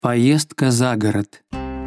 Поездка за город.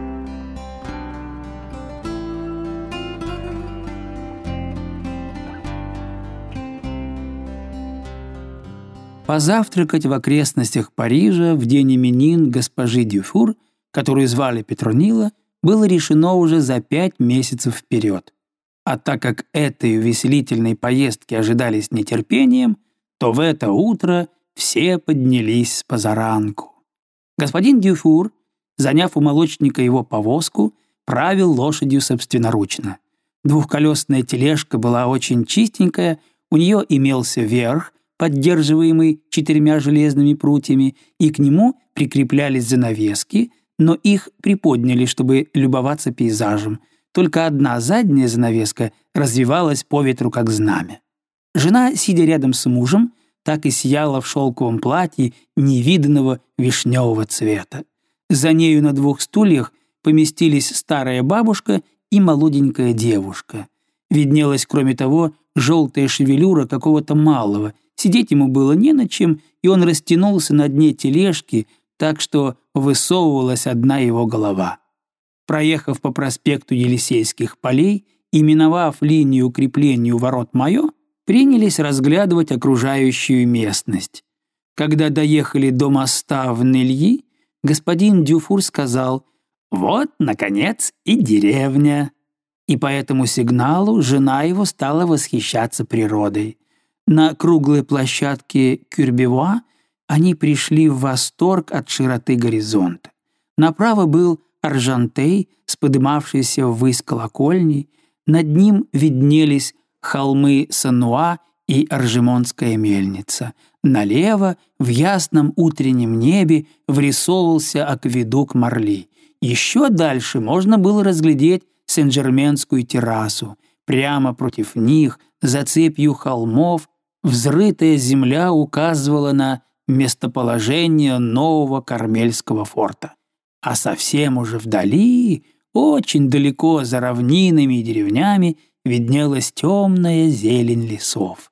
Позавтракать в окрестностях Парижа в день именин госпожи Дюфур, которую звали Петронила, было решено уже за 5 месяцев вперед. А так как этой увеселительной поездки ожидали с нетерпением, то в это утро все поднялись с позаранку. Господин Дюфур, заняв у молочника его повозку, правил лошадью собственноручно. Двухколесная тележка была очень чистенькая, у нее имелся верх, поддерживаемый 4 железными прутьями, и к нему прикреплялись занавески, но их приподняли, чтобы любоваться пейзажем. Только одна задняя занавеска развивалась по ветру, как знамя. Жена, сидя рядом с мужем, так и сияла в шелковом платье невиданного вишневого цвета. За нею на 2 стульях поместились старая бабушка и молоденькая девушка. Виднелась, кроме того, желтая шевелюра какого-то малого. Сидеть ему было не на чем, и он растянулся на дне тележки, так что высовывалась одна его голова. Проехав по проспекту Елисейских полей и миновав линию укрепления у ворот Майо, принялись разглядывать окружающую местность. Когда доехали до моста в Нельи, господин Дюфур сказал: «Вот, наконец, и деревня». И по этому сигналу жена его стала восхищаться природой. На круглой площадке Кюрбевуа они пришли в восторг от широты горизонта. Направо был Аржантей с подымавшейся ввысь колокольней, над ним виднелись холмы Сануа и Аржемонская мельница. Налево, в ясном утреннем небе, вырисовывался акведук Марли. Еще дальше можно было разглядеть Сен-Жерменскую террасу. Прямо против них, за цепью холмов, взрытая земля указывала на местоположение нового Кармельского форта. А совсем уже вдали, очень далеко за равнинами и деревнями, виднелась темная зелень лесов.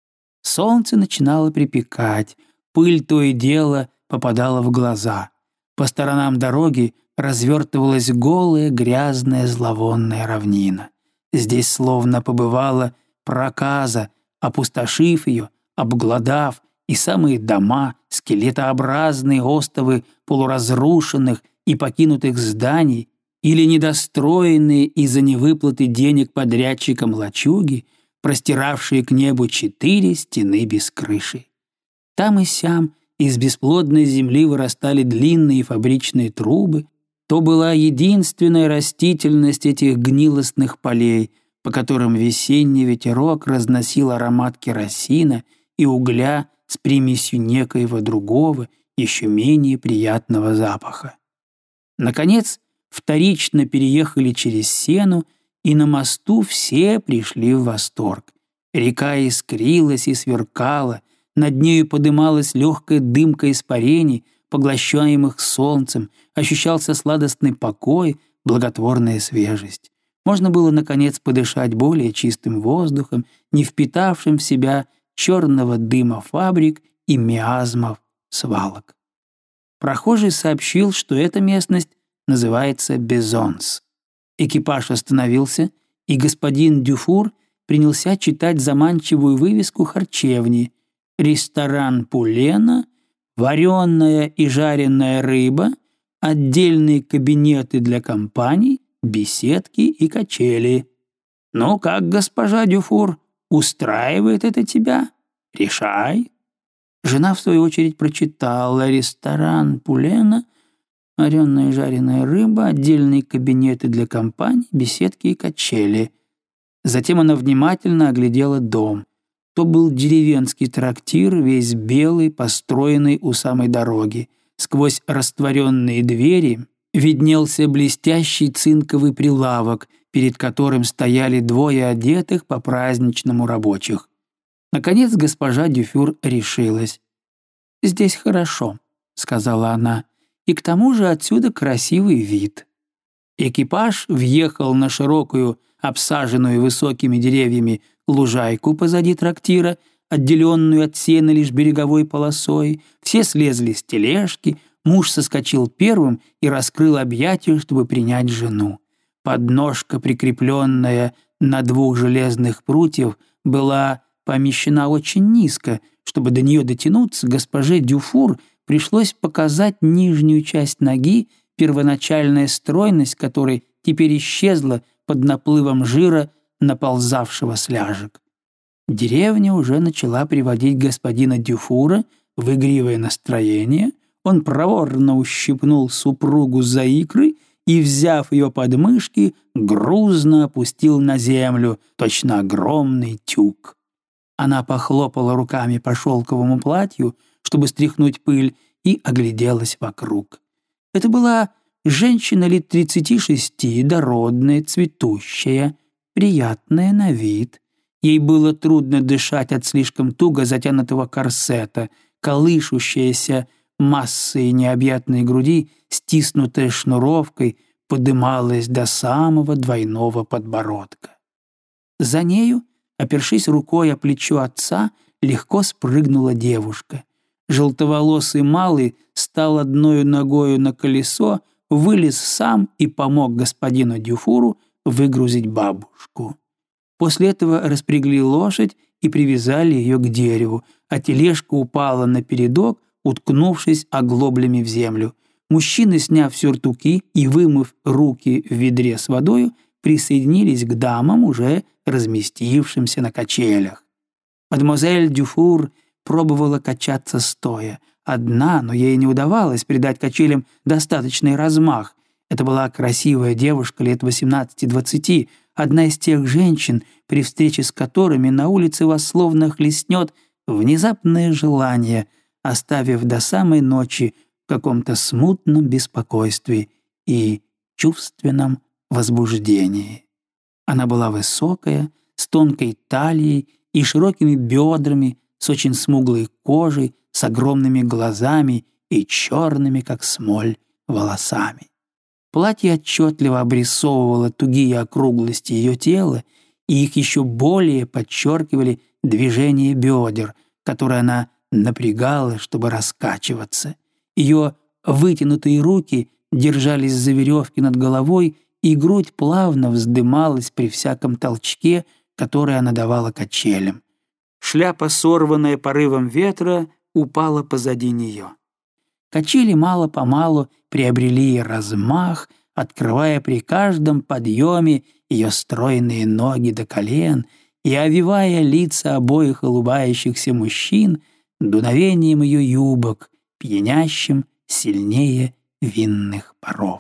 Солнце начинало припекать, пыль то и дело попадала в глаза. По сторонам дороги развертывалась голая, грязная, зловонная равнина. Здесь словно побывала проказа, опустошив ее, обглодав, и самые дома, скелетообразные остовы полуразрушенных и покинутых зданий или недостроенные из-за невыплаты денег подрядчикам лачуги, простиравшие к небу 4 стены без крыши. Там и сям из бесплодной земли вырастали длинные фабричные трубы. То была единственная растительность этих гнилостных полей, по которым весенний ветерок разносил аромат керосина и угля с примесью некоего другого, еще менее приятного запаха. Наконец, вторично переехали через Сену, и на мосту все пришли в восторг. Река искрилась и сверкала, над нею подымалась легкая дымка испарений, поглощаемых солнцем, ощущался сладостный покой, благотворная свежесть. Можно было, наконец, подышать более чистым воздухом, не впитавшим в себя черного дыма фабрик и миазмов свалок. Прохожий сообщил, что эта местность называется Безонс. Экипаж остановился, и господин Дюфур принялся читать заманчивую вывеску харчевни: «Ресторан Пулена», «Вареная и жареная рыба», «Отдельные кабинеты для компаний», «Беседки и качели». «Ну как, госпожа Дюфур, устраивает это тебя? Решай». Жена, в свою очередь, прочитала: «Ресторан Пулена», «Вареная и жареная рыба», «Отдельные кабинеты для компаний», «Беседки и качели». Затем она внимательно оглядела дом. То был деревенский трактир, весь белый, построенный у самой дороги. Сквозь растворенные двери виднелся блестящий цинковый прилавок, перед которым стояли 2 одетых по-праздничному рабочих. Наконец госпожа Дюфур решилась. «Здесь хорошо», — сказала она, — «и к тому же отсюда красивый вид». Экипаж въехал на широкую, обсаженную высокими деревьями лужайку позади трактира, отделенную от сена лишь береговой полосой. Все слезли с тележки, Муж соскочил первым и раскрыл объятия, чтобы принять жену. Подножка, прикрепленная на 2 железных прутьев, была помещена очень низко. Чтобы до нее дотянуться, госпоже Дюфур пришлось показать нижнюю часть ноги, первоначальная стройность которой теперь исчезла под наплывом жира, наползавшего с ляжек. Деревня уже начала приводить господина Дюфура в игривое настроение. Он проворно ущипнул супругу за икры и, взяв ее под мышки, грузно опустил на землю, точно огромный тюк. Она похлопала руками по шелковому платью, чтобы стряхнуть пыль, и огляделась вокруг. Это была женщина лет 36, дородная, цветущая, приятная на вид. Ей было трудно дышать от слишком туго затянутого корсета, колышущаяся массой необъятной груди, стиснутая шнуровкой, подымалась до самого двойного подбородка. За нею, опершись рукой о плечо отца, легко спрыгнула девушка. Желтоволосый малый стал одной ногою на колесо, вылез сам и помог господину Дюфуру выгрузить бабушку. После этого распрягли лошадь и привязали ее к дереву, а тележка упала на передок, уткнувшись оглоблями в землю. Мужчины, сняв сюртуки и вымыв руки в ведре с водою, присоединились к дамам, уже разместившимся на качелях. Мадемуазель Дюфур пробовала качаться стоя. Одна, но ей не удавалось придать качелям достаточный размах. Это была красивая девушка лет 18-20, одна из тех женщин, при встрече с которыми на улице вас словно хлестнет внезапное желание, оставив до самой ночи в каком-то смутном беспокойстве и чувственном возбуждении. Она была высокая, с тонкой талией и широкими бедрами, с очень смуглой кожей, с огромными глазами и черными, как смоль, волосами. Платье отчетливо обрисовывало тугие округлости ее тела, и их еще более подчеркивали движения бедер, которые она напрягала, чтобы раскачиваться. Ее вытянутые руки держались за веревки над головой, и грудь плавно вздымалась при всяком толчке, который она давала качелям. Шляпа, сорванная порывом ветра, упала позади нее. Качели мало-помалу приобрели размах, открывая при каждом подъеме ее стройные ноги до колен и овивая лица обоих улыбающихся мужчин дуновением ее юбок, пьянящим сильнее винных паров.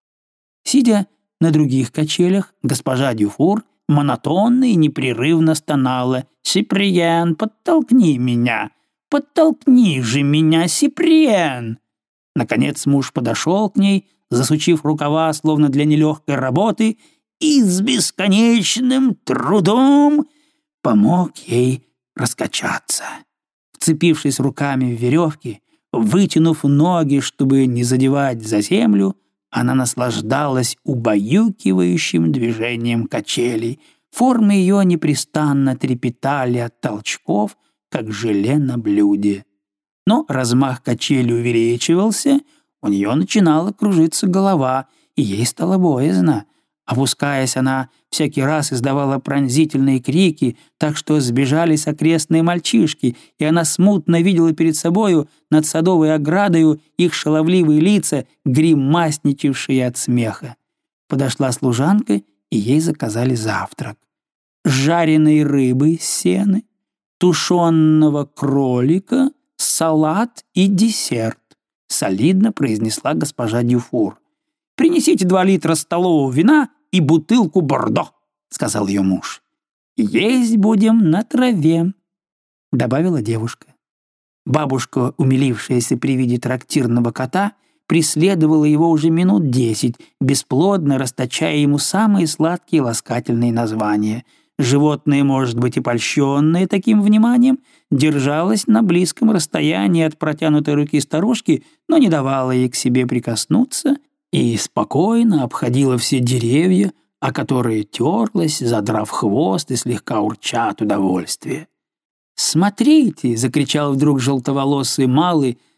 Сидя на других качелях, госпожа Дюфур монотонно и непрерывно стонала: «Сиприен, подтолкни меня! Подтолкни же меня, Сиприен!» Наконец муж подошел к ней, засучив рукава, словно для нелегкой работы, и с бесконечным трудом помог ей раскачаться. Вцепившись руками в веревки, вытянув ноги, чтобы не задевать за землю, она наслаждалась убаюкивающим движением качелей. Формы ее непрестанно трепетали от толчков, как желе на блюде. Но размах качели увеличивался, у нее начинала кружиться голова, и ей стало боязно. Опускаясь, она всякий раз издавала пронзительные крики, так что сбежались окрестные мальчишки, и она смутно видела перед собою над садовой оградою их шаловливые лица, гримасничавшие от смеха. Подошла служанка, и ей заказали завтрак. Жареной рыбы из сены, тушеного кролика, салат и десерт, солидно произнесла госпожа Дюфур. «Принесите 2 литра столового вина и бутылку бордо», — сказал ее муж. «Есть будем на траве», — добавила девушка. Бабушка, умилившаяся при виде трактирного кота, преследовала его уже минут 10, бесплодно расточая ему самые сладкие ласкательные названия. Животное, может быть, и польщенное таким вниманием, держалось на близком расстоянии от протянутой руки старушки, но не давало ей к себе прикоснуться и спокойно обходила все деревья, о которые терлась, задрав хвост и слегка урча от удовольствия. «Смотрите!» — закричал вдруг желтоволосый малый,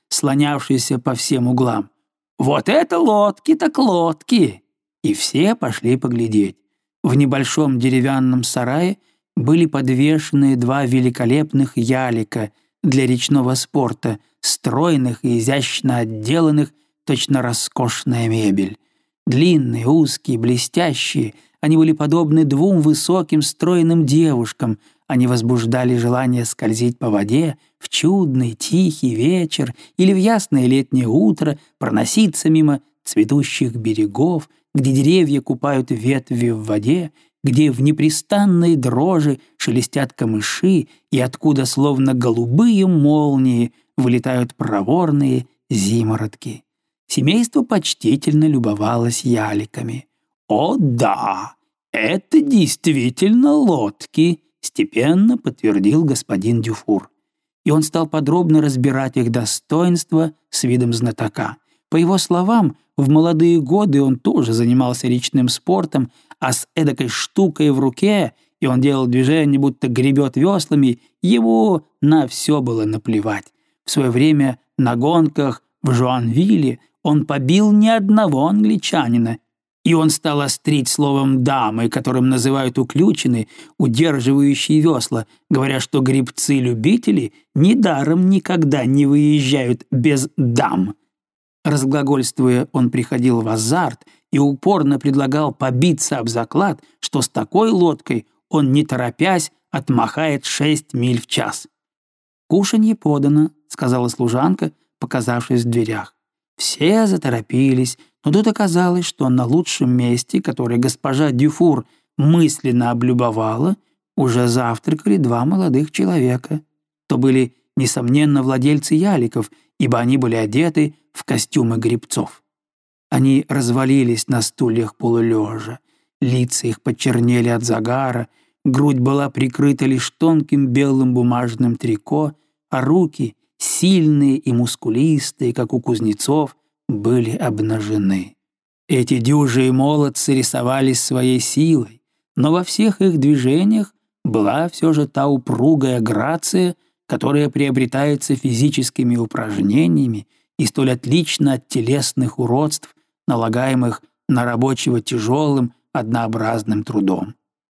слонявшийся по всем углам. «Вот это лодки так лодки!» И все пошли поглядеть. В небольшом деревянном сарае были подвешены 2 великолепных ялика для речного спорта, стройных и изящно отделанных, точно роскошная мебель. Длинные, узкие, блестящие, они были подобны 2 высоким стройным девушкам. Они возбуждали желание скользить по воде в чудный тихий вечер или в ясное летнее утро, проноситься мимо цветущих берегов, где деревья купают ветви в воде, где в непрестанной дрожи шелестят камыши и откуда, словно голубые молнии, вылетают проворные зимородки. Семейство почтительно любовалось яликами. «О да, это действительно лодки», — степенно подтвердил господин Дюфур. И он стал подробно разбирать их достоинства с видом знатока. По его словам, в молодые годы он тоже занимался речным спортом, а с эдакой штукой в руке, и он делал движение, будто гребет веслами, его на все было наплевать. В свое время на гонках в Жуанвилле он побил ни одного англичанина, и он стал острить словом «дамы», которым называют уключены, удерживающие весла, говоря, что гребцы-любители недаром никогда не выезжают без дам. Разглагольствуя, он приходил в азарт и упорно предлагал побиться об заклад, что с такой лодкой он, не торопясь, отмахает 6 миль в час. «Кушанье подано», — сказала служанка, показавшись в дверях. Все заторопились, но тут оказалось, что на лучшем месте, которое госпожа Дюфур мысленно облюбовала, уже завтракали 2 молодых человека. То были, несомненно, владельцы яликов, ибо они были одеты в костюмы гребцов. Они развалились на стульях полулежа, лица их почернели от загара, грудь была прикрыта лишь тонким белым бумажным трико, а руки, сильные и мускулистые, как у кузнецов, были обнажены. Эти дюжие молодцы рисовались своей силой, но во всех их движениях была все же та упругая грация, которая приобретается физическими упражнениями и столь отлично от телесных уродств, налагаемых на рабочего тяжелым, однообразным трудом.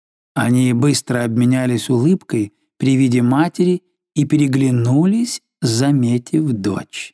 Они быстро обменялись улыбкой при виде матери и переглянулись, заметив дочь.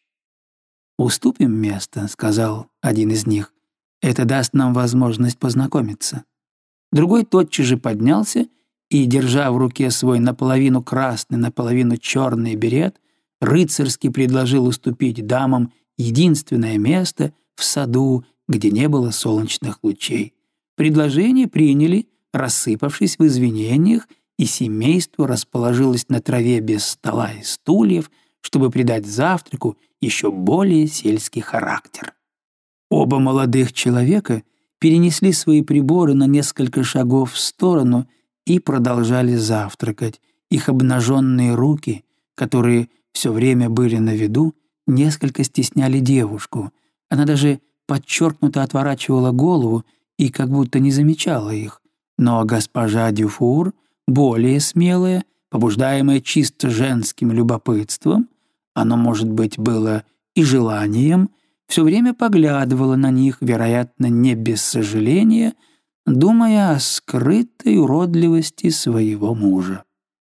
«Уступим место», — сказал один из них. «Это даст нам возможность познакомиться». Другой тотчас же поднялся и, держа в руке свой наполовину красный, наполовину черный берет, рыцарски предложил уступить дамам единственное место в саду, где не было солнечных лучей. Предложение приняли, рассыпавшись в извинениях, и семейство расположилось на траве без стола и стульев, чтобы придать завтраку еще более сельский характер. Оба молодых человека перенесли свои приборы на несколько шагов в сторону и продолжали завтракать. Их обнаженные руки, которые все время были на виду, несколько стесняли девушку. Она даже подчеркнуто отворачивала голову и как будто не замечала их. Но госпожа Дюфур, более смелая, побуждаемая чисто женским любопытством, оно, может быть, было и желанием, все время поглядывала на них, вероятно, не без сожаления, думая о скрытой уродливости своего мужа.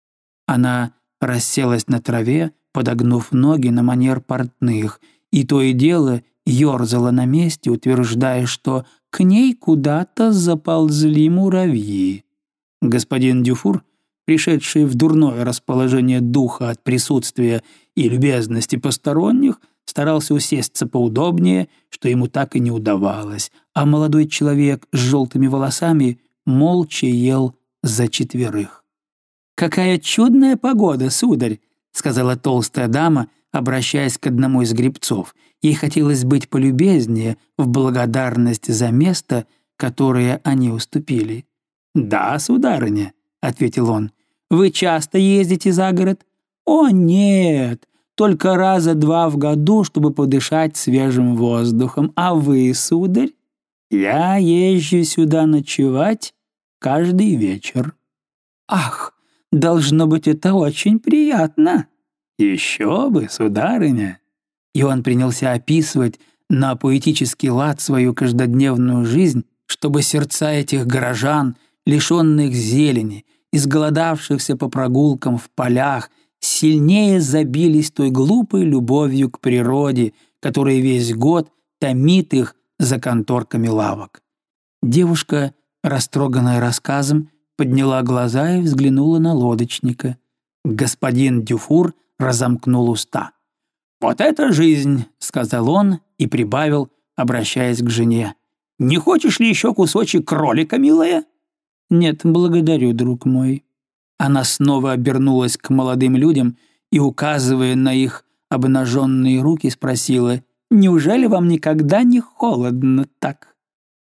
Она расселась на траве, подогнув ноги на манер портных, и то и дело ерзала на месте, утверждая, что к ней куда-то заползли муравьи. Господин Дюфур, пришедший в дурное расположение духа от присутствия и любезности посторонних, старался усесться поудобнее, что ему так и не удавалось, а молодой человек с желтыми волосами молча ел за 4. «Какая чудная погода, сударь!» — сказала толстая дама, обращаясь к одному из гребцов. Ей хотелось быть полюбезнее в благодарность за место, которое они уступили. «Да, сударыня», — ответил он. «Вы часто ездите за город?» «О, нет, только раза 2 в году, чтобы подышать свежим воздухом. А вы, сударь?» «Я езжу сюда ночевать каждый вечер». «Ах, должно быть, это очень приятно». «Еще бы, сударыня». и он принялся описывать на поэтический лад свою каждодневную жизнь, чтобы сердца этих горожан, лишенных зелени, изголодавшихся по прогулкам в полях, сильнее забились той глупой любовью к природе, которая весь год томит их за конторками лавок. Девушка, растроганная рассказом, подняла глаза и взглянула на лодочника. Господин Дюфур разомкнул уста. «Вот это жизнь!» — сказал он и прибавил, обращаясь к жене. «Не хочешь ли еще кусочек кролика, милая?» «Нет, благодарю, друг мой». Она снова обернулась к молодым людям и, указывая на их обнаженные руки, спросила: «Неужели вам никогда не холодно так?»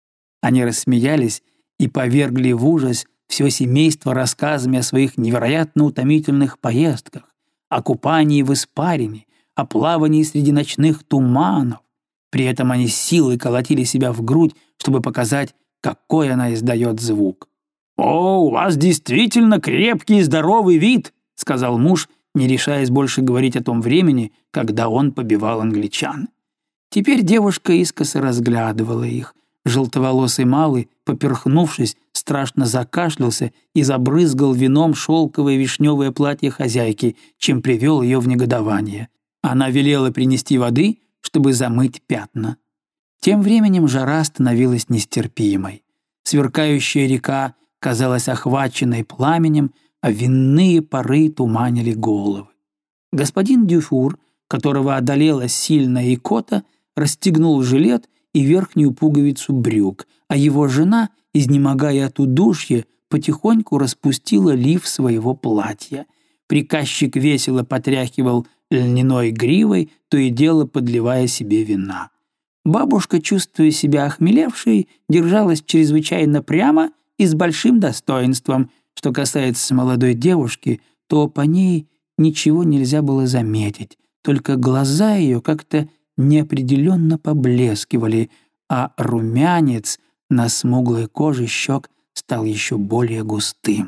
Они рассмеялись и повергли в ужас все семейство рассказами о своих невероятно утомительных поездках, о купании в испарине, о плавании среди ночных туманов. При этом они с силой колотили себя в грудь, чтобы показать, какой она издает звук. «О, у вас действительно крепкий и здоровый вид», — сказал муж, не решаясь больше говорить о том времени, когда он побивал англичан. Теперь девушка искоса разглядывала их. Желтоволосый малый, поперхнувшись, страшно закашлялся и забрызгал вином шелковое вишневое платье хозяйки, чем привел ее в негодование. Она велела принести воды, чтобы замыть пятна. Тем временем жара становилась нестерпимой. Сверкающая река казалась охваченной пламенем, а винные пары туманили головы. Господин Дюфур, которого одолела сильная икота, расстегнул жилет и верхнюю пуговицу брюк, а его жена, изнемогая от удушья, потихоньку распустила лиф своего платья. Приказчик весело потряхивал льняной гривой, то и дело подливая себе вина. Бабушка, чувствуя себя охмелевшей, держалась чрезвычайно прямо и с большим достоинством. Что касается молодой девушки, то по ней ничего нельзя было заметить, только глаза ее как-то неопределенно поблескивали, а румянец на смуглой коже щек стал еще более густым.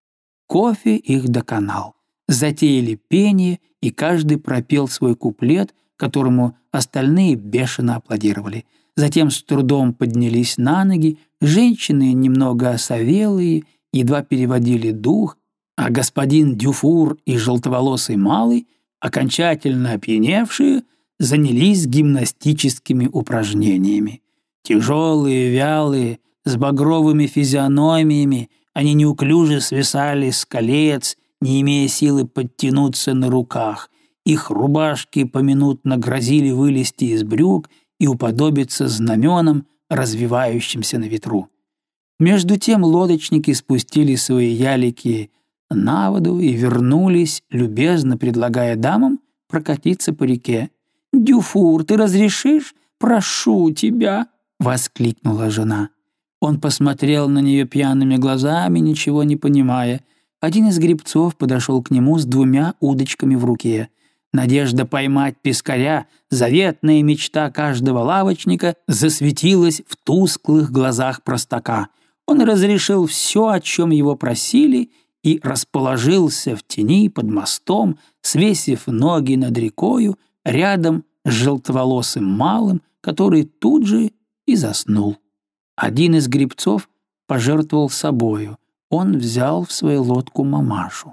Кофе их доконал. Затеяли пение, и каждый пропел свой куплет, которому остальные бешено аплодировали. Затем с трудом поднялись на ноги, женщины, немного осовелые, едва переводили дух, а господин Дюфур и желтоволосый малый, окончательно опьяневшие, занялись гимнастическими упражнениями. Тяжелые, вялые, с багровыми физиономиями, они неуклюже свисали с колец, не имея силы подтянуться на руках. Их рубашки поминутно грозили вылезти из брюк и уподобиться знаменам, развивающимся на ветру. Между тем лодочники спустили свои ялики на воду и вернулись, любезно предлагая дамам прокатиться по реке. «Дюфур, ты разрешишь? Прошу тебя!» — воскликнула жена. Он посмотрел на нее пьяными глазами, ничего не понимая. Один из гребцов подошел к нему с 2 удочками в руке. Надежда поймать пескаря, заветная мечта каждого лавочника, засветилась в тусклых глазах простака. Он разрешил все, о чем его просили, и расположился в тени под мостом, свесив ноги над рекою, рядом с желтоволосым малым, который тут же и заснул. Один из гребцов пожертвовал собою. Он взял в свою лодку мамашу.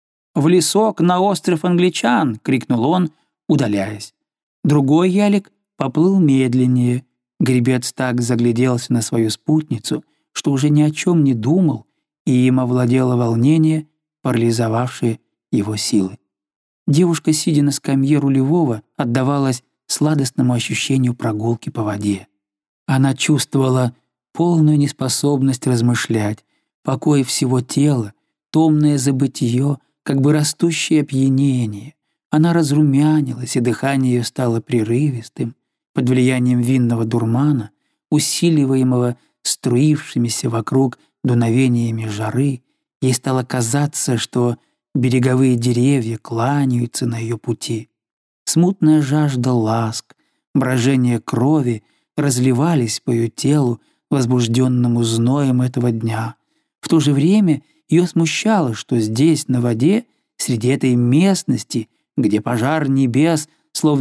«В лесок на остров англичан!» — крикнул он, удаляясь. Другой ялик поплыл медленнее. Гребец так загляделся на свою спутницу, что уже ни о чем не думал, и им овладело волнение, парализовавшее его силы. Девушка, сидя на скамье рулевого, отдавалась сладостному ощущению прогулки по воде. Она чувствовала полную неспособность размышлять, покой всего тела, томное забытье, как бы растущее опьянение. Она разрумянилась, и дыхание ее стало прерывистым, под влиянием винного дурмана, усиливаемого струившимися вокруг дуновениями жары. Ей стало казаться, что береговые деревья кланяются на ее пути. Смутная жажда ласк, брожение крови разливались по ее телу, возбужденному зноем этого дня. В то же время ее смущало, что здесь, на воде, среди этой местности, где пожар небес, словно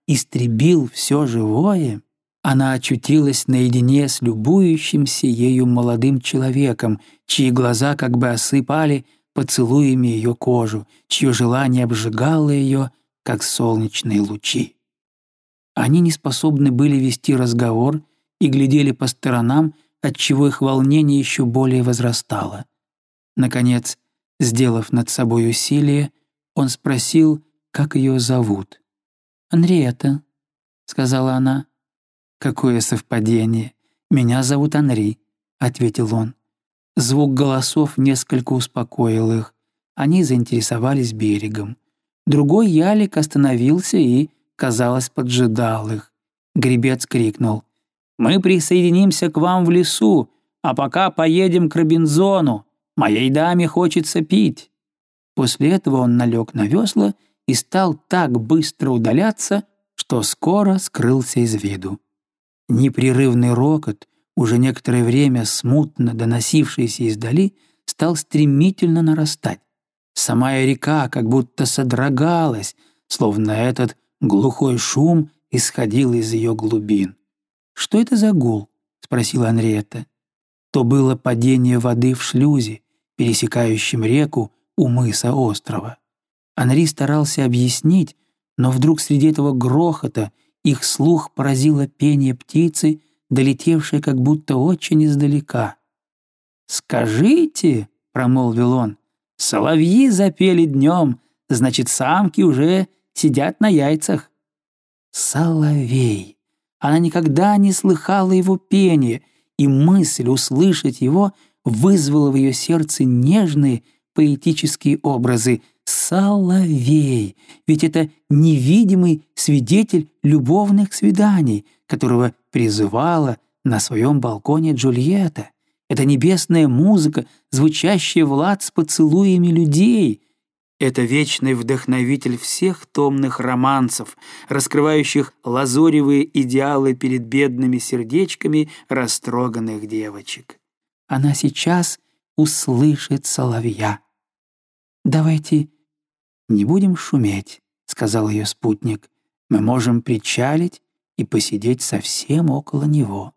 истребил все живое, она очутилась наедине с любующимся ею молодым человеком, чьи глаза как бы осыпали поцелуями ее кожу, чье желание обжигало ее, как солнечные лучи. Они не способны были вести разговор и глядели по сторонам, отчего их волнение еще более возрастало. Наконец, сделав над собой усилие, он спросил, как ее зовут. «Анриета», — сказала она. «Какое совпадение! Меня зовут Анри», — ответил он. Звук голосов несколько успокоил их. Они заинтересовались берегом. Другой ялик остановился и, казалось, поджидал их. Гребец крикнул: «Мы присоединимся к вам в лесу, а пока поедем к Робинзону. Моей даме хочется пить». После этого он налег на весла и стал так быстро удаляться, что скоро скрылся из виду. Непрерывный рокот, уже некоторое время смутно доносившийся издали, стал стремительно нарастать. Самая река как будто содрогалась, словно этот глухой шум исходил из ее глубин. «Что это за гул?» — спросила Анриета. То было падение воды в шлюзе, пересекающем реку у мыса острова. Анри старался объяснить, но вдруг среди этого грохота их слух поразило пение птицы, долетевшее как будто очень издалека. «Скажите», — промолвил он, — «соловьи запели днем, значит, самки уже сидят на яйцах». Соловей! Она никогда не слыхала его пения, и мысль услышать его вызвала в ее сердце нежные поэтические образы. Соловей! Ведь это невидимый свидетель любовных свиданий, которого призывала на своем балконе Джульетта. Это небесная музыка, звучащая в лад с поцелуями людей. Это вечный вдохновитель всех томных романсов, раскрывающих лазоревые идеалы перед бедными сердечками растроганных девочек. Она сейчас услышит соловья. «Давайте не будем шуметь», — сказал ее спутник. «Мы можем причалить и посидеть совсем около него».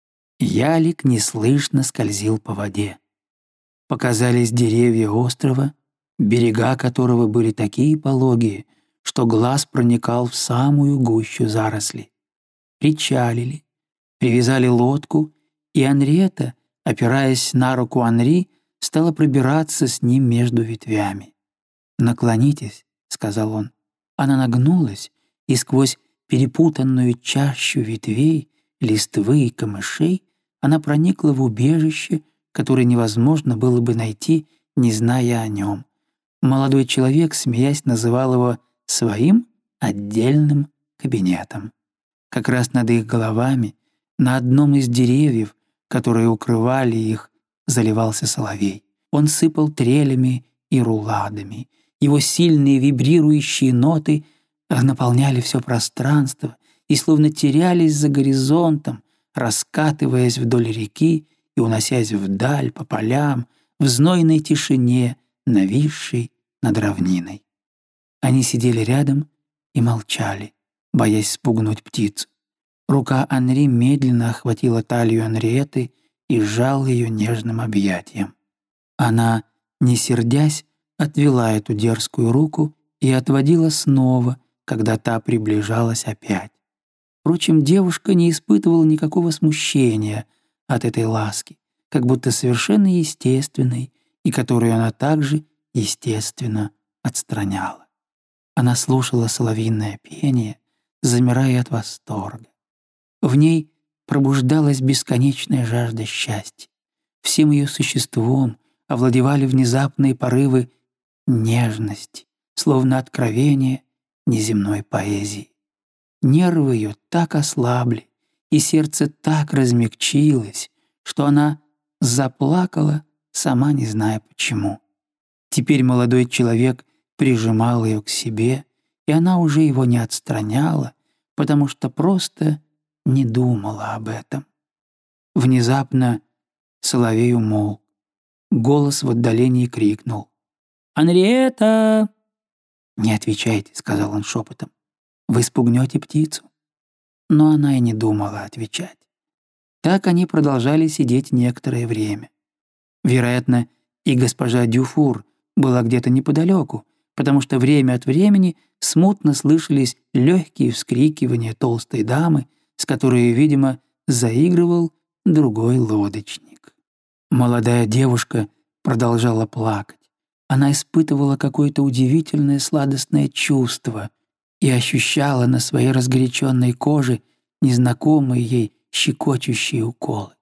Ялик неслышно скользил по воде. Показались деревья острова, берега которого были такие пологие, что глаз проникал в самую гущу зарослей. Причалили, привязали лодку, и Анриета, опираясь на руку Анри, стала пробираться с ним между ветвями. «Наклонитесь», — сказал он. Она нагнулась, и сквозь перепутанную чащу ветвей, листвы и камышей она проникла в убежище, которое невозможно было бы найти, не зная о нем. Молодой человек, смеясь, называл его своим отдельным кабинетом. Как раз над их головами, на одном из деревьев, которые укрывали их, заливался соловей. Он сыпал трелями и руладами. Его сильные вибрирующие ноты наполняли все пространство и словно терялись за горизонтом, раскатываясь вдоль реки и уносясь вдаль по полям, в знойной тишине, нависшей над равниной. Они сидели рядом и молчали, боясь спугнуть птицу. Рука Анри медленно охватила талию Анриеты и сжала ее нежным объятием. Она, не сердясь, отвела эту дерзкую руку и отводила снова, когда та приближалась опять. Впрочем, девушка не испытывала никакого смущения от этой ласки, как будто совершенно естественной, и которую она также естественно отстраняла. Она слушала соловьиное пение, замирая от восторга. В ней пробуждалась бесконечная жажда счастья. Всем ее существом овладевали внезапные порывы нежности, словно откровение неземной поэзии. Нервы ее так ослабли, и сердце так размягчилось, что она заплакала, сама не зная почему. Теперь молодой человек прижимал ее к себе, и она уже его не отстраняла, потому что просто не думала об этом. Внезапно соловей умолк. Голос в отдалении крикнул: «Анриета!» «Не отвечайте», — сказал он шепотом. Вы спугнете птицу». Но она и не думала отвечать. Так они продолжали сидеть некоторое время. Вероятно, и госпожа Дюфур была где-то неподалеку, потому что время от времени смутно слышались легкие вскрикивания толстой дамы, с которой, видимо, заигрывал другой лодочник. Молодая девушка продолжала плакать. Она испытывала какое-то удивительное сладостное чувство и ощущала на своей разгоряченной коже незнакомые ей щекочущие уколы.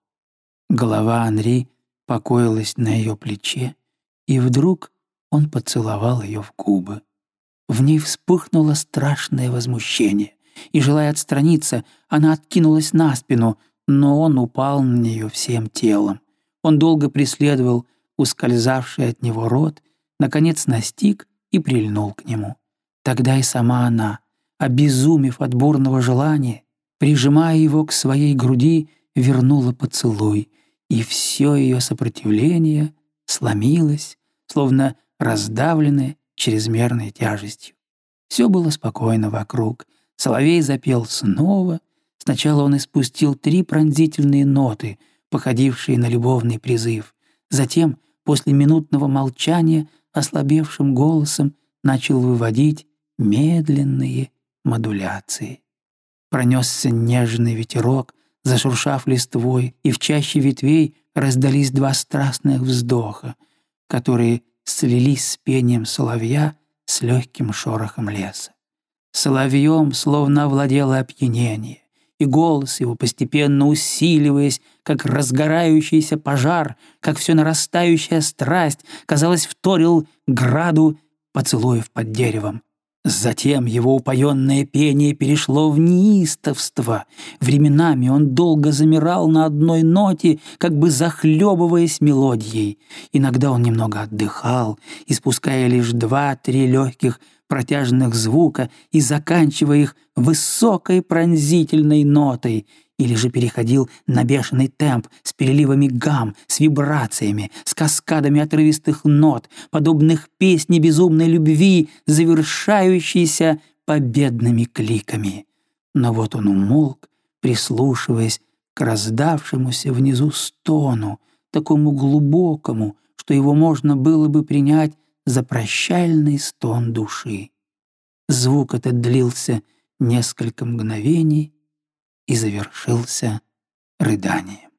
Голова Анри покоилась на ее плече, и вдруг он поцеловал ее в губы. В ней вспыхнуло страшное возмущение, и, желая отстраниться, она откинулась на спину, но он упал на нее всем телом. Он долго преследовал ускользавший от него рот, наконец настиг и прильнул к нему. Тогда и сама она, обезумев от бурного желания, прижимая его к своей груди, вернула поцелуй, и все ее сопротивление сломилось, словно раздавленное чрезмерной тяжестью. Все было спокойно вокруг. Соловей запел снова. Сначала он испустил 3 пронзительные ноты, походившие на любовный призыв. Затем, после минутного молчания, ослабевшим голосом начал выводить медленные модуляции. Пронесся нежный ветерок, зашуршав листвой, и в чаще ветвей раздались 2 страстных вздоха, которые слились с пением соловья с легким шорохом леса. Соловьем словно овладело опьянение, и голос его, постепенно усиливаясь, как разгорающийся пожар, как все нарастающая страсть, казалось, вторил граду поцелуев под деревом. Затем его упоенное пение перешло в неистовство. Временами он долго замирал на одной ноте, как бы захлебываясь мелодией. Иногда он немного отдыхал, испуская лишь 2-3 легких протяжных звука и заканчивая их высокой пронзительной нотой, или же переходил на бешеный темп с переливами гамм, с вибрациями, с каскадами отрывистых нот, подобных песне безумной любви, завершающейся победными кликами. Но вот он умолк, прислушиваясь к раздавшемуся внизу стону, такому глубокому, что его можно было бы принять за прощальный стон души. Звук этот длился несколько мгновений и завершился рыданием.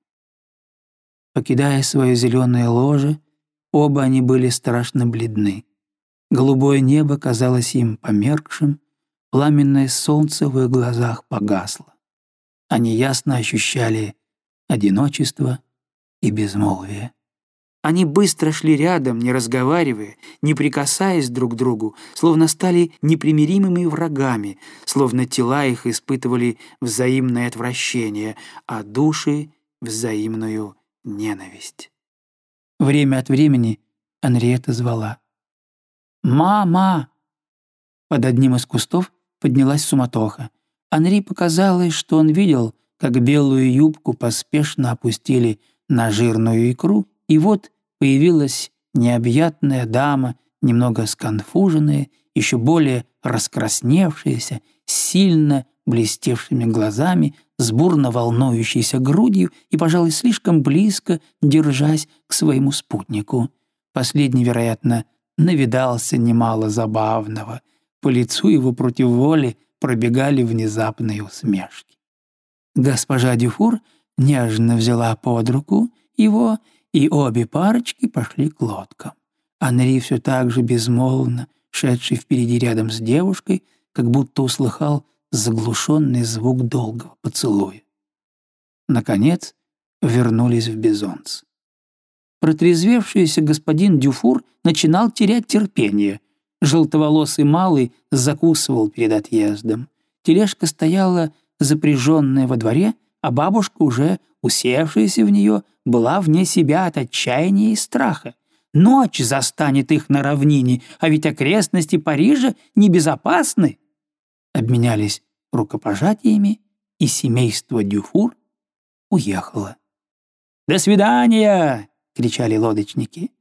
Покидая свое зеленое ложе, оба они были страшно бледны. Голубое небо казалось им померкшим, пламенное солнце в их глазах погасло. Они ясно ощущали одиночество и безмолвие. Они быстро шли рядом, не разговаривая, не прикасаясь друг к другу, словно стали непримиримыми врагами, словно тела их испытывали взаимное отвращение, а души — взаимную ненависть. Время от времени Анриетта звала: «Мама!» Под одним из кустов поднялась суматоха. Анри показалось, что он видел, как белую юбку поспешно опустили на жирную икру, и вот появилась необъятная дама, немного сконфуженная, еще более раскрасневшаяся, с сильно блестевшими глазами, с бурно волнующейся грудью и, пожалуй, слишком близко держась к своему спутнику. Последний, вероятно, навидался немало забавного. По лицу его против воли пробегали внезапные усмешки. Госпожа Дюфур нежно взяла под руку его, и обе парочки пошли к лодкам. Анри все так же безмолвно, шедший впереди рядом с девушкой, как будто услыхал заглушенный звук долгого поцелуя. Наконец вернулись в Безонс. Протрезвевшийся господин Дюфур начинал терять терпение. Желтоволосый малый закусывал перед отъездом. Тележка стояла запряженная во дворе, а бабушка, уже усевшаяся в нее, была вне себя от отчаяния и страха. Ночь застанет их на равнине, а ведь окрестности Парижа небезопасны. Обменялись рукопожатиями, и семейство Дюфур уехало. «До свидания!» — кричали лодочники.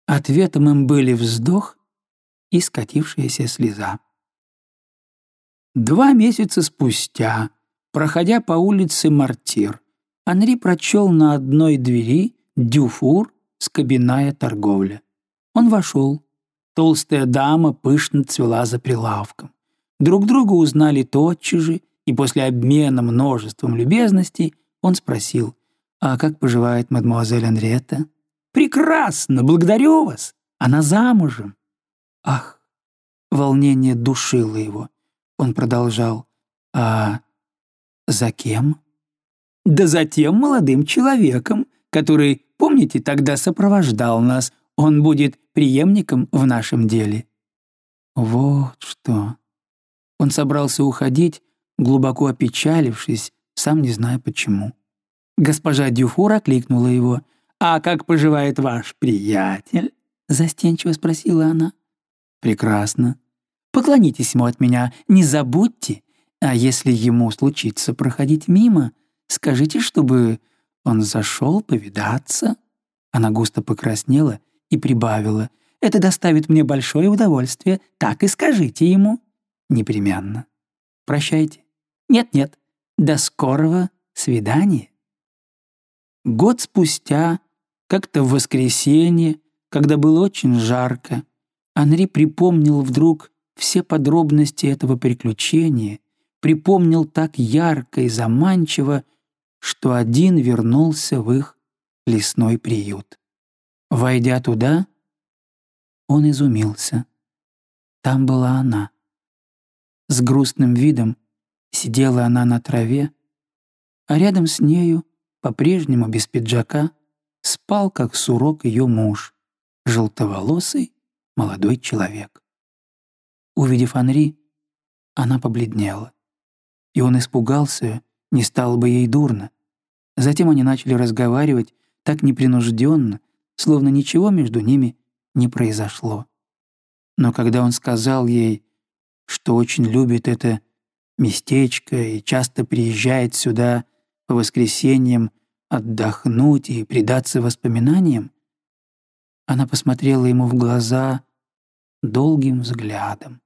Ответом им были вздох и скатившаяся слеза. 2 месяца спустя, проходя по улице Мартир, Анри прочел на одной двери «Дюфур, скобяная торговля». Он вошел. Толстая дама пышно цвела за прилавком. Друг друга узнали тотчас же, и после обмена множеством любезностей он спросил: «А как поживает мадемуазель Анриетта?» «Прекрасно, благодарю вас. Она замужем». «Ах!» Волнение душило его. Он продолжал: «А за кем?» «Да за тем молодым человеком, который, помните, тогда сопровождал нас. Он будет преемником в нашем деле». Вот что. Он собрался уходить, глубоко опечалившись, сам не зная почему. Госпожа Дюфур окликнула его. «А как поживает ваш приятель?» — застенчиво спросила она. «Прекрасно. Поклонитесь ему от меня, не забудьте. А если ему случится проходить мимо, скажите, чтобы он зашел повидаться». Она густо покраснела и прибавила: «Это доставит мне большое удовольствие, так и скажите ему». «Непременно. Прощайте». «Нет-нет, до скорого свидания». Год спустя, как-то в воскресенье, когда было очень жарко, Анри припомнил вдруг все подробности этого приключения, припомнил так ярко и заманчиво, что один вернулся в их лесной приют. Войдя туда, он изумился. Там была она. С грустным видом сидела она на траве, а рядом с нею, по-прежнему без пиджака, спал, как сурок, ее муж, желтоволосый молодой человек. Увидев Анри, она побледнела, и он испугался, не стало бы ей дурно. Затем они начали разговаривать так непринужденно, словно ничего между ними не произошло. Но когда он сказал ей, что очень любит это местечко и часто приезжает сюда по воскресеньям отдохнуть и предаться воспоминаниям, она посмотрела ему в глаза долгим взглядом.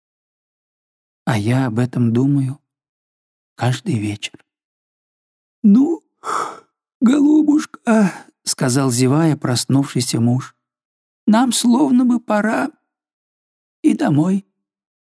А я об этом думаю каждый вечер. «Ну, голубушка», — сказал, зевая, проснувшийся муж, — «нам словно бы пора и домой».